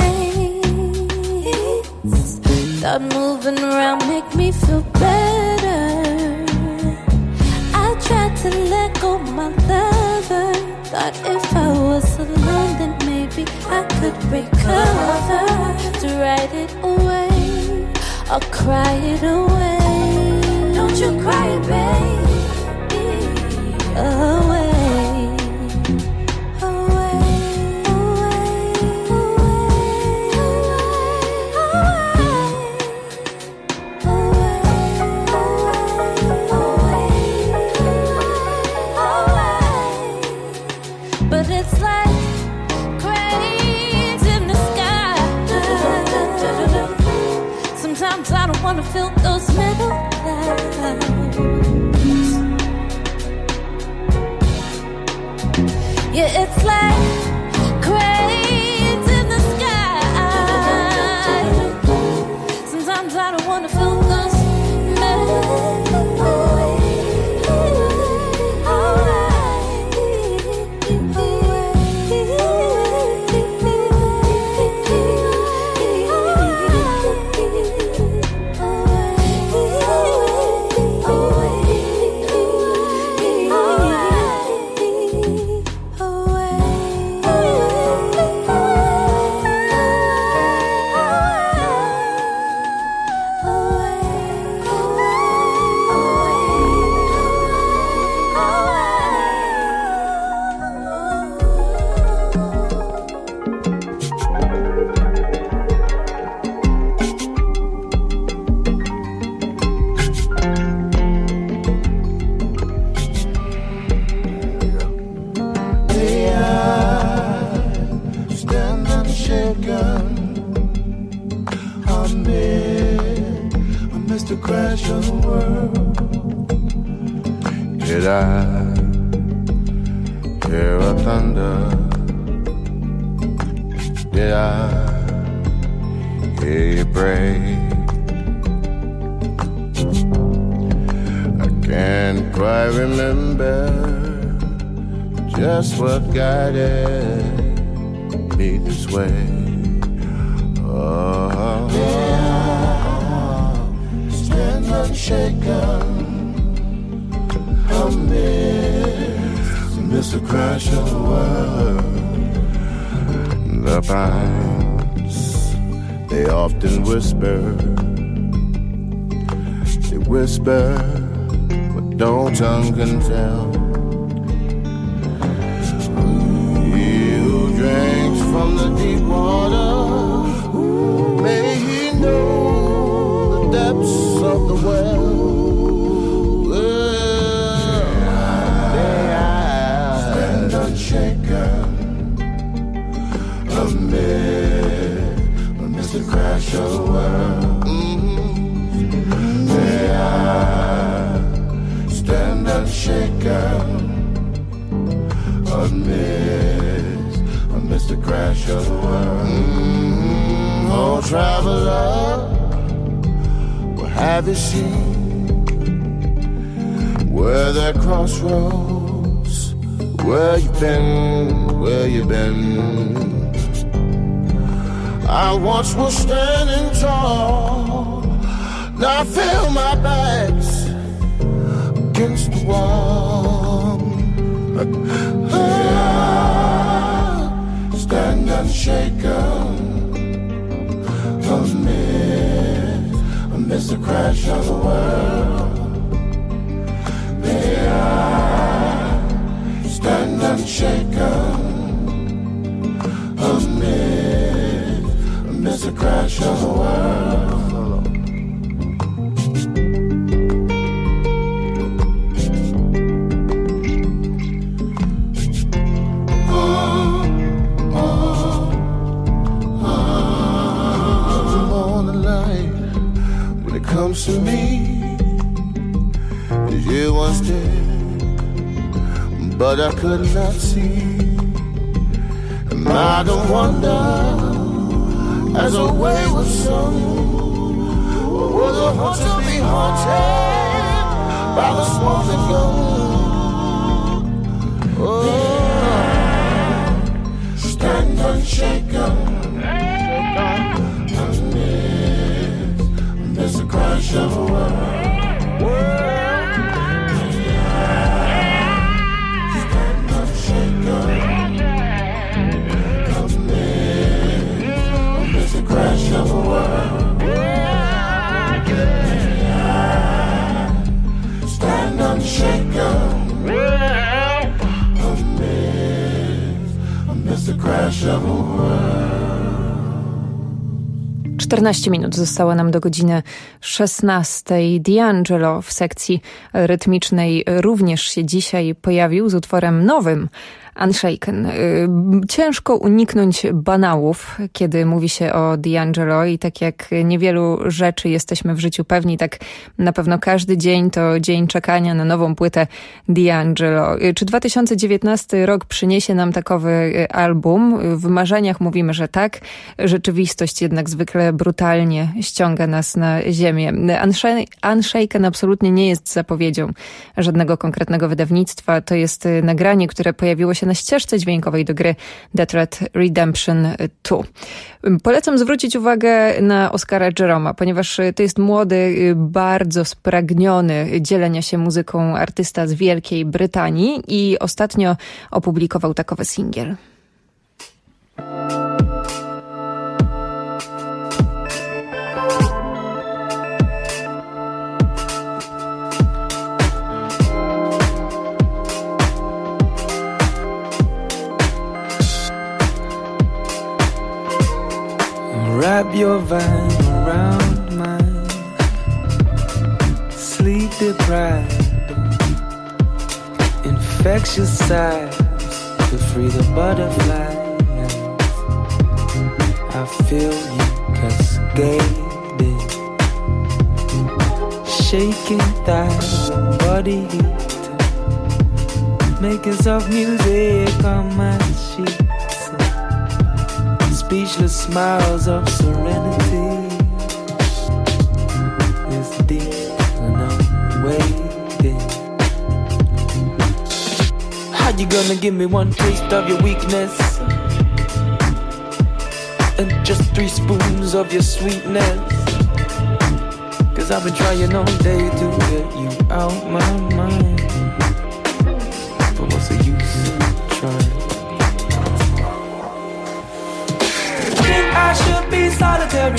states, thought moving around make me feel better. I tried to let go my lover, thought if I was alone then maybe I could recover. To write it away or cry it away. Don't you cry it, baby, away. Wanna feel those metal lights. Yeah, it's like cranes in the sky. Sometimes I don't wanna feel those metal what no tongue can tell. He who drinks from the deep water, may he know the depths of the well. May I stand unshaken amid, amidst the crash of the world. Stand unshaken amidst, amidst the crash of the world. Mm-hmm. Oh, traveler, what have you seen? Where there crossroads? Where you been? Where you been? I once was standing tall, now I feel my back's against the wall. Stand unshaken amid, amidst the crash of the world. May I stand unshaken amid, amidst the crash of the world. Comes to me, It was there, but I could not see. And I don't wonder, as a wayward song, will the hunter be haunted by the smoking gun? Oh, stand unshaken amidst, amidst the crash of a world. Stand unshaken amidst, amidst the crash of a world. Stand unshaken amidst the crash of a world. czternaście minut zostało nam do godziny szesnastej. D'Angelo w sekcji rytmicznej również się dzisiaj pojawił z utworem nowym, Unshaken. Ciężko uniknąć banałów, kiedy mówi się o D'Angelo i tak jak niewielu rzeczy jesteśmy w życiu pewni, tak na pewno każdy dzień to dzień czekania na nową płytę D'Angelo. Czy dwa tysiące dziewiętnasty rok przyniesie nam takowy album? W marzeniach mówimy, że tak. Rzeczywistość jednak zwykle brutalnie ściąga nas na ziemię. Unshaken absolutnie nie jest zapowiedzią żadnego konkretnego wydawnictwa. To jest nagranie, które pojawiło się na ścieżce dźwiękowej do gry Dead Red Redemption dwa. Polecam zwrócić uwagę na Oscara Jeroma, ponieważ to jest młody, bardzo spragniony dzielenia się muzyką artysta z Wielkiej Brytanii i ostatnio opublikował takowy singiel. Wrap your vine around mine, sleep deprived, infectious sighs to free the butterflies. I feel you cascading, shaking thighs and body heat, making soft music on my sheet. Speechless smiles of serenity is deep and I'm waiting. How you gonna give me one taste of your weakness and just three spoons of your sweetness? Cause I've been trying all day to get you out my mind, but what's the use in trying? I should be solitary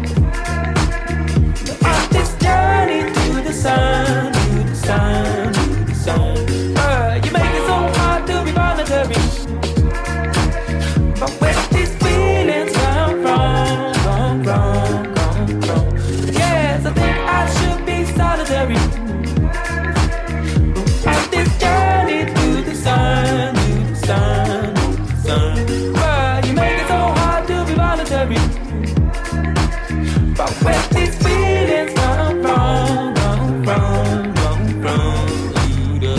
on this journey to the sun, to the sun, to the sun. Uh, you make it so hard to be voluntary, but where these feelings come from, come from, come from. Yes, I think I should be solitary on this journey to the sun, to the sun, to the sun. Uh, you make it so hard to be voluntary, but where these feelings come from, come from, come from you.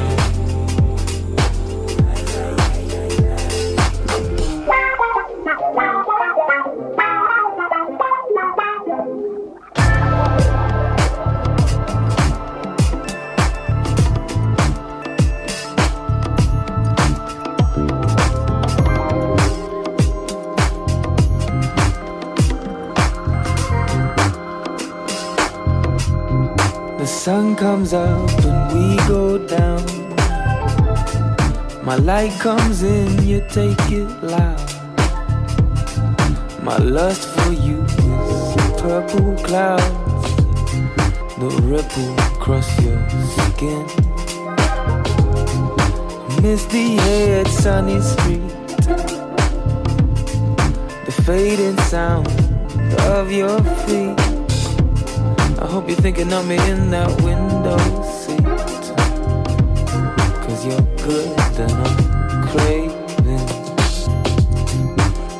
The sun comes up and we go down. My light comes in, you take it loud. My lust for you is purple clouds that ripple across your skin. Misty haired sunny street, the fading sound of your feet. I hope you're thinking of me in that window seat, cause you're good and I'm craving.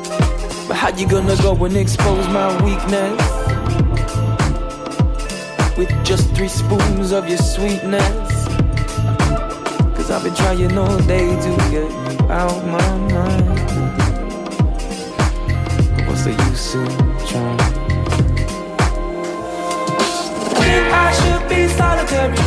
But how you gonna go and expose my weakness with just three spoons of your sweetness. Cause I've been trying all day to get you out my mind. But what's the use in trying? Think I should be solitary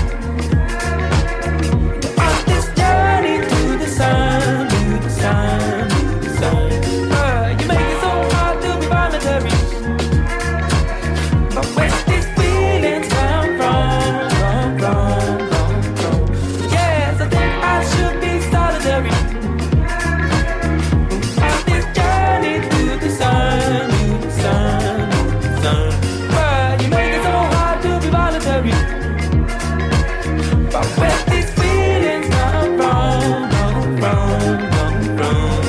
on this journey to the sun, to the sun, to the sun. Uh, you make it so hard to be voluntary. But where these feelings come from, from, from, from, from. Yes, I think I should be solitary on this journey to the sun, to the sun, to the sun. But you make it so hard to be voluntary. But where these feelings come from, come from, come from.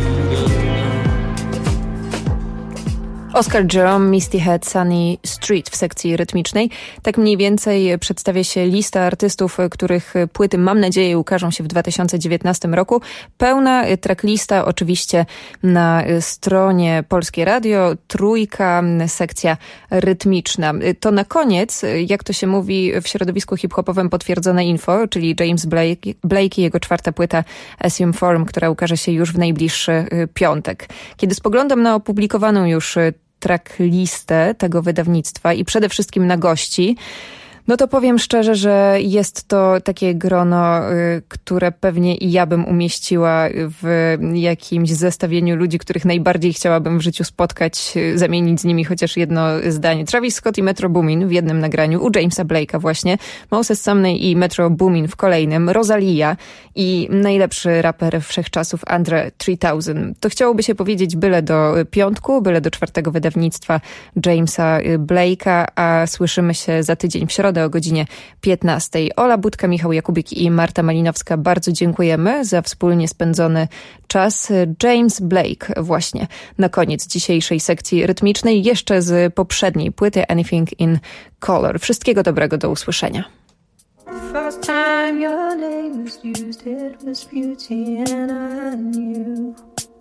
Oscar Jerome, Misty Head, Sunny Street w sekcji rytmicznej. Tak mniej więcej przedstawia się lista artystów, których płyty, mam nadzieję, ukażą się w dwa tysiące dziewiętnastym roku. Pełna tracklista oczywiście na stronie Polskie Radio, trójka, sekcja rytmiczna. To na koniec, jak to się mówi w środowisku hip-hopowym, potwierdzone info, czyli James Blake, Blake i jego czwarta płyta Assume Form, która ukaże się już w najbliższy piątek. Kiedy spoglądam na opublikowaną już tracklistę tego wydawnictwa i przede wszystkim na gości, no to powiem szczerze, że jest to takie grono, y, które pewnie i ja bym umieściła w jakimś zestawieniu ludzi, których najbardziej chciałabym w życiu spotkać, y, zamienić z nimi chociaż jedno zdanie. Travis Scott i Metro Boomin w jednym nagraniu, u Jamesa Blake'a właśnie, Moses Sumney i Metro Boomin w kolejnym, Rosalia i najlepszy raper wszechczasów Andre trzy tysiące. To chciałoby się powiedzieć byle do piątku, byle do czwartego wydawnictwa Jamesa Blake'a, a słyszymy się za tydzień w środę o godzinie piętnastej. Ola Budka, Michał Jakubik i Marta Malinowska, bardzo dziękujemy za wspólnie spędzony czas. James Blake właśnie na koniec dzisiejszej sekcji rytmicznej, jeszcze z poprzedniej płyty Anything in Color. Wszystkiego dobrego, do usłyszenia. First time your name was used, it was beauty and I knew.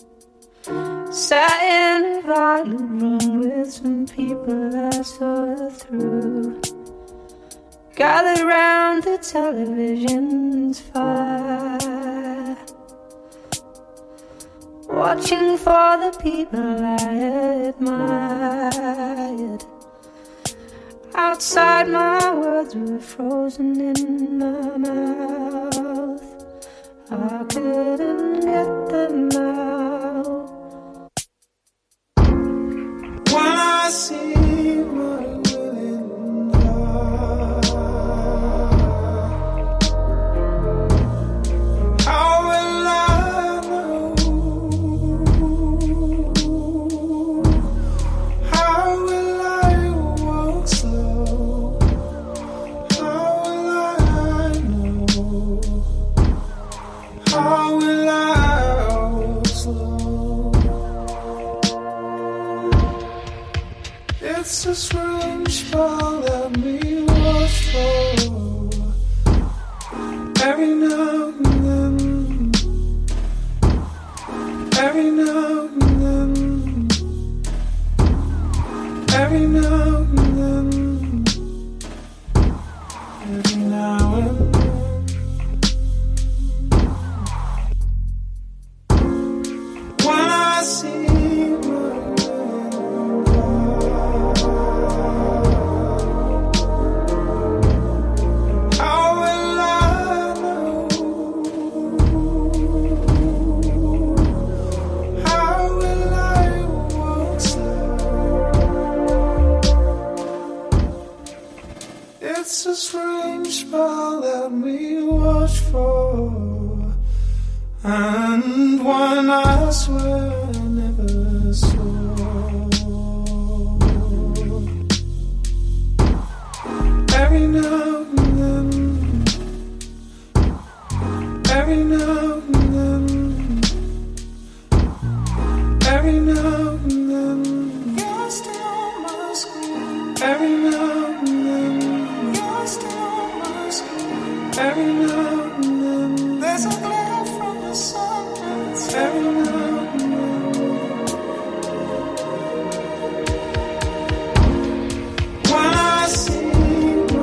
Sat in a violent room with some people I saw through. Gathered round the television's fire, watching for the people I admired. Outside my words were frozen in my mouth, I couldn't get them out. When I see my willing heart, how will I know? How will I walk slow? How will I know? How will I walk slow? It's a strange spell that me watch for. Every now and then, every now and then, every now and then, every now and then. When I see it's a strange spell that we watch for, and one I swear I never saw. Every now and then, every now and then, every now and then, you're still on my screen. Every now and then, you're still on my screen. Every now and then, there's a glare from the sun. Every now and then, when I see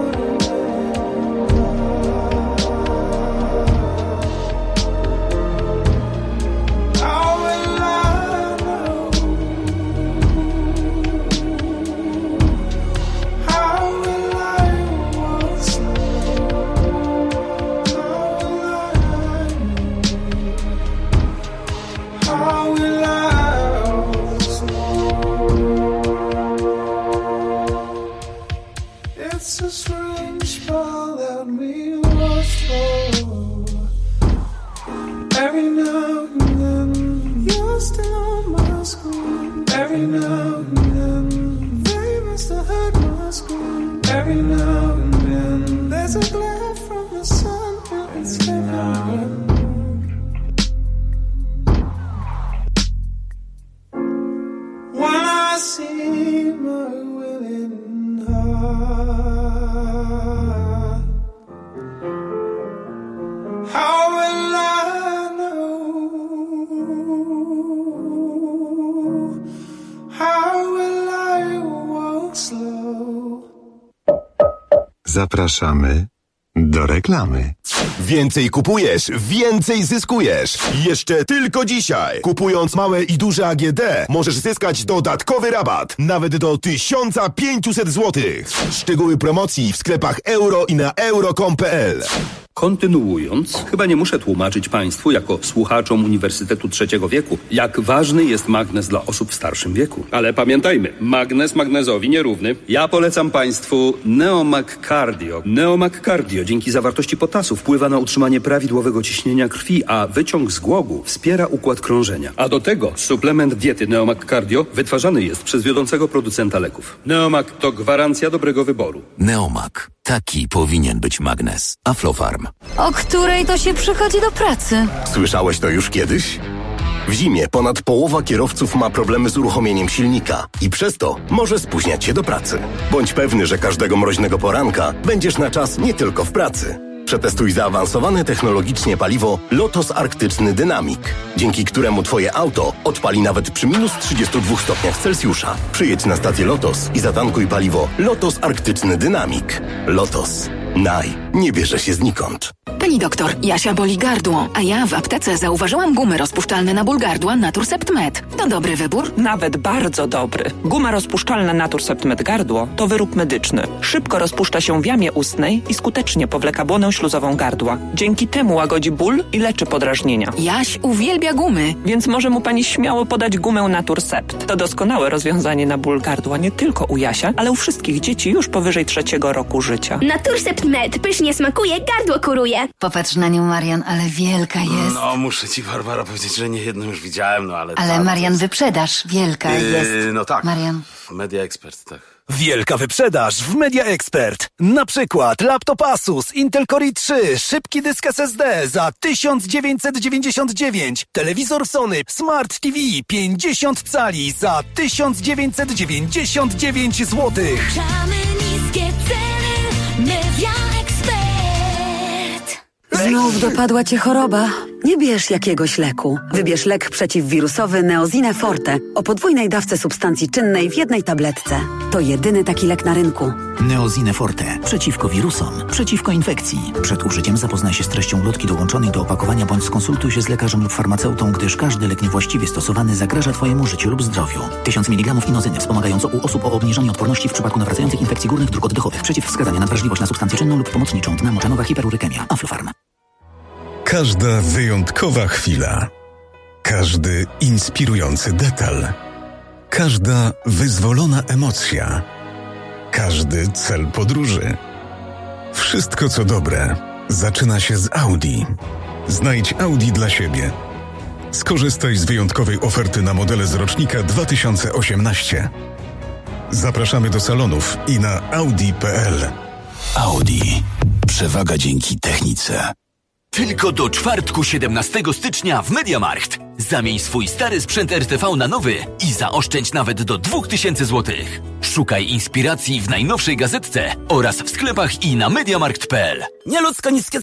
How will I walk slow? It's a strange spell that we watch for. Every now and then you're still on my screen. Every now and then they must have heard my scream. Every now and then there's a glare from the sun and it's heaven. When I see my willing heart, how will I know? How will I walk slow? Zapraszamy do reklamy. Więcej kupujesz, więcej zyskujesz. Jeszcze tylko dzisiaj. Kupując małe i duże A G D możesz zyskać dodatkowy rabat. Nawet do tysiąc pięćset złotych. Szczegóły promocji w sklepach euro i na euro kropka com kropka p l. Kontynuując, chyba nie muszę tłumaczyć Państwu, jako słuchaczom Uniwersytetu Trzeciego Wieku, jak ważny jest magnez dla osób w starszym wieku. Ale pamiętajmy, magnez magnezowi nierówny. Ja polecam Państwu Neomag Cardio. Neomag Cardio dzięki zawartości potasu wpływa na utrzymanie prawidłowego ciśnienia krwi, a wyciąg z głogu wspiera układ krążenia. A do tego suplement diety Neomag Cardio wytwarzany jest przez wiodącego producenta leków. Neomag to gwarancja dobrego wyboru. Neomag. Taki powinien być magnez. Aflofarm. O której to się przychodzi do pracy? Słyszałeś to już kiedyś? W zimie ponad połowa kierowców ma problemy z uruchomieniem silnika i przez to może spóźniać się do pracy. Bądź pewny, że każdego mroźnego poranka będziesz na czas nie tylko w pracy. Przetestuj zaawansowane technologicznie paliwo Lotos Arktyczny Dynamik, dzięki któremu Twoje auto odpali nawet przy minus trzydziestu dwóch stopniach Celsjusza. Przyjedź na stację Lotos i zatankuj paliwo Lotos Arktyczny Dynamik. Lotos. Naj. Nie bierze się znikąd. Pani doktor, Jasia boli gardło, a ja w aptece zauważyłam gumy rozpuszczalne na ból gardła Naturcept Med. To dobry wybór? Nawet bardzo dobry. Guma rozpuszczalna Naturcept Med gardło to wyrób medyczny. Szybko rozpuszcza się w jamie ustnej i skutecznie powleka błonę śluzową gardła. Dzięki temu łagodzi ból i leczy podrażnienia. Jaś uwielbia gumy. Więc może mu pani śmiało podać gumę Naturcept. To doskonałe rozwiązanie na ból gardła nie tylko u Jasia, ale u wszystkich dzieci już powyżej trzeciego roku życia. Naturcept Med pysznie smakuje, gardło kuruje. Popatrz na nią, Marian, ale wielka jest. No, muszę ci, Barbara, powiedzieć, że nie jedną już widziałem, no ale... Ale tam, Marian, jest... wyprzedaż wielka yy, jest. No tak. Marian. Media Expert, tak. Wielka wyprzedaż w Media Expert. Na przykład laptop Asus Intel Core i trzy, szybki dysk S S D za tysiąc dziewięćset dziewięćdziesiąt dziewięć, telewizor Sony Smart T V pięćdziesiąt cali za tysiąc dziewięćset dziewięćdziesiąt dziewięć złotych. Niskie ceny, Media Expert. Znów dopadła cię choroba? Nie bierz jakiegoś leku. Wybierz lek przeciwwirusowy Neozine Forte o podwójnej dawce substancji czynnej w jednej tabletce. To jedyny taki lek na rynku. Neozine Forte. Przeciwko wirusom. Przeciwko infekcji. Przed użyciem zapoznaj się z treścią ulotki dołączonej do opakowania bądź skonsultuj się z lekarzem lub farmaceutą, gdyż każdy lek niewłaściwie stosowany zagraża Twojemu życiu lub zdrowiu. tysiąc miligramów inozyny wspomagająco u osób o obniżonej odporności w przypadku nawracających infekcji górnych dróg oddechowych. Przeciwwskazania na wrażliwość na substancję czynną lub pomocniczą. Dna moczanowa hiperurykemia. Aflofarm. Każda wyjątkowa chwila. Każdy inspirujący detal. Każda wyzwolona emocja. Każdy cel podróży. Wszystko co dobre zaczyna się z Audi. Znajdź Audi dla siebie. Skorzystaj z wyjątkowej oferty na modele z rocznika dwa tysiące osiemnaście. Zapraszamy do salonów i na audi kropka p l. Audi. Przewaga dzięki technice. Tylko do czwartku siedemnastego stycznia w MediaMarkt. Zamień swój stary sprzęt R T V na nowy i zaoszczędź nawet do dwa tysiące złotych. Szukaj inspiracji w najnowszej gazetce oraz w sklepach i na mediamarkt kropka p l. Nieludzko niskie